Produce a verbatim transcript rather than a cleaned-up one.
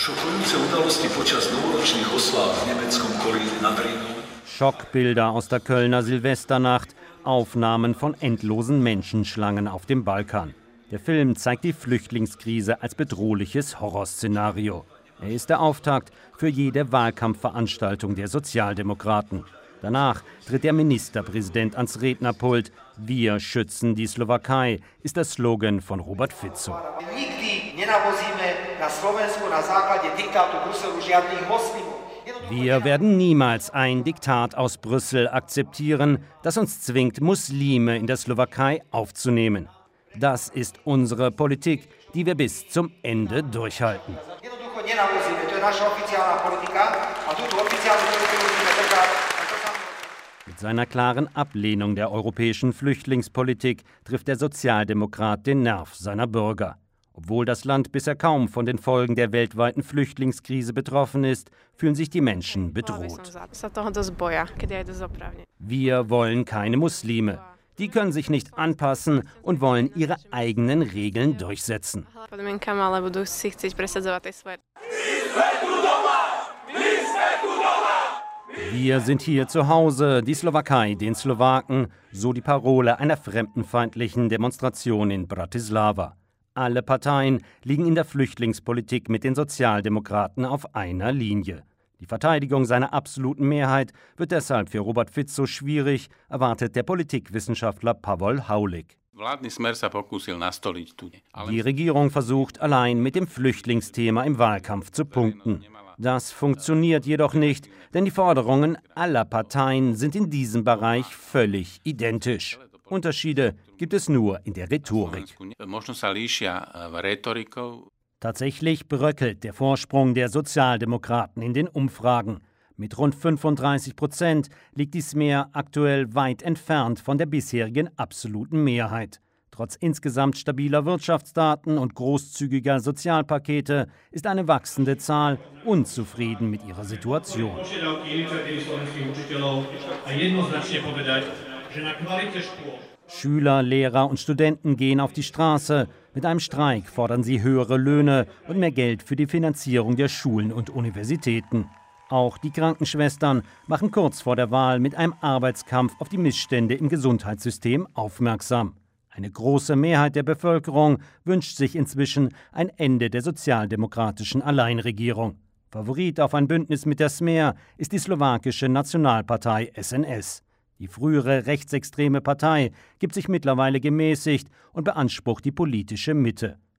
Schockbilder aus der Kölner Silvesternacht, Aufnahmen von endlosen Menschenschlangen auf dem Balkan. Der Film zeigt die Flüchtlingskrise als bedrohliches Horrorszenario. Er ist der Auftakt für jede Wahlkampfveranstaltung der Sozialdemokraten. Danach tritt der Ministerpräsident ans Rednerpult. Wir schützen die Slowakei, ist der Slogan von Robert Fico. Wir werden niemals ein Diktat aus Brüssel akzeptieren, das uns zwingt, Muslime in der Slowakei aufzunehmen. Das ist unsere Politik, die wir bis zum Ende durchhalten. Mit seiner klaren Ablehnung der europäischen Flüchtlingspolitik trifft der Sozialdemokrat den Nerv seiner Bürger. Obwohl das Land bisher kaum von den Folgen der weltweiten Flüchtlingskrise betroffen ist, fühlen sich die Menschen bedroht. Wir wollen keine Muslime. Die können sich nicht anpassen und wollen ihre eigenen Regeln durchsetzen. Wir sind hier zu Hause, die Slowakei den Slowaken, so die Parole einer fremdenfeindlichen Demonstration in Bratislava. Alle Parteien liegen in der Flüchtlingspolitik mit den Sozialdemokraten auf einer Linie. Die Verteidigung seiner absoluten Mehrheit wird deshalb für Robert Fico schwierig, erwartet der Politikwissenschaftler Pavol Haulik. Die Regierung versucht allein mit dem Flüchtlingsthema im Wahlkampf zu punkten. Das funktioniert jedoch nicht, denn die Forderungen aller Parteien sind in diesem Bereich völlig identisch. Unterschiede gibt es nur in der Rhetorik. Tatsächlich bröckelt der Vorsprung der Sozialdemokraten in den Umfragen. Mit rund fünfunddreißig Prozent liegt die Smer aktuell weit entfernt von der bisherigen absoluten Mehrheit. Trotz insgesamt stabiler Wirtschaftsdaten und großzügiger Sozialpakete ist eine wachsende Zahl unzufrieden mit ihrer Situation. Schüler, Lehrer und Studenten gehen auf die Straße. Mit einem Streik fordern sie höhere Löhne und mehr Geld für die Finanzierung der Schulen und Universitäten. Auch die Krankenschwestern machen kurz vor der Wahl mit einem Arbeitskampf auf die Missstände im Gesundheitssystem aufmerksam. Eine große Mehrheit der Bevölkerung wünscht sich inzwischen ein Ende der sozialdemokratischen Alleinregierung. Favorit auf ein Bündnis mit der Smer ist die slowakische Nationalpartei S N S. Die frühere rechtsextreme Partei gibt sich mittlerweile gemäßigt und beansprucht die politische Mitte.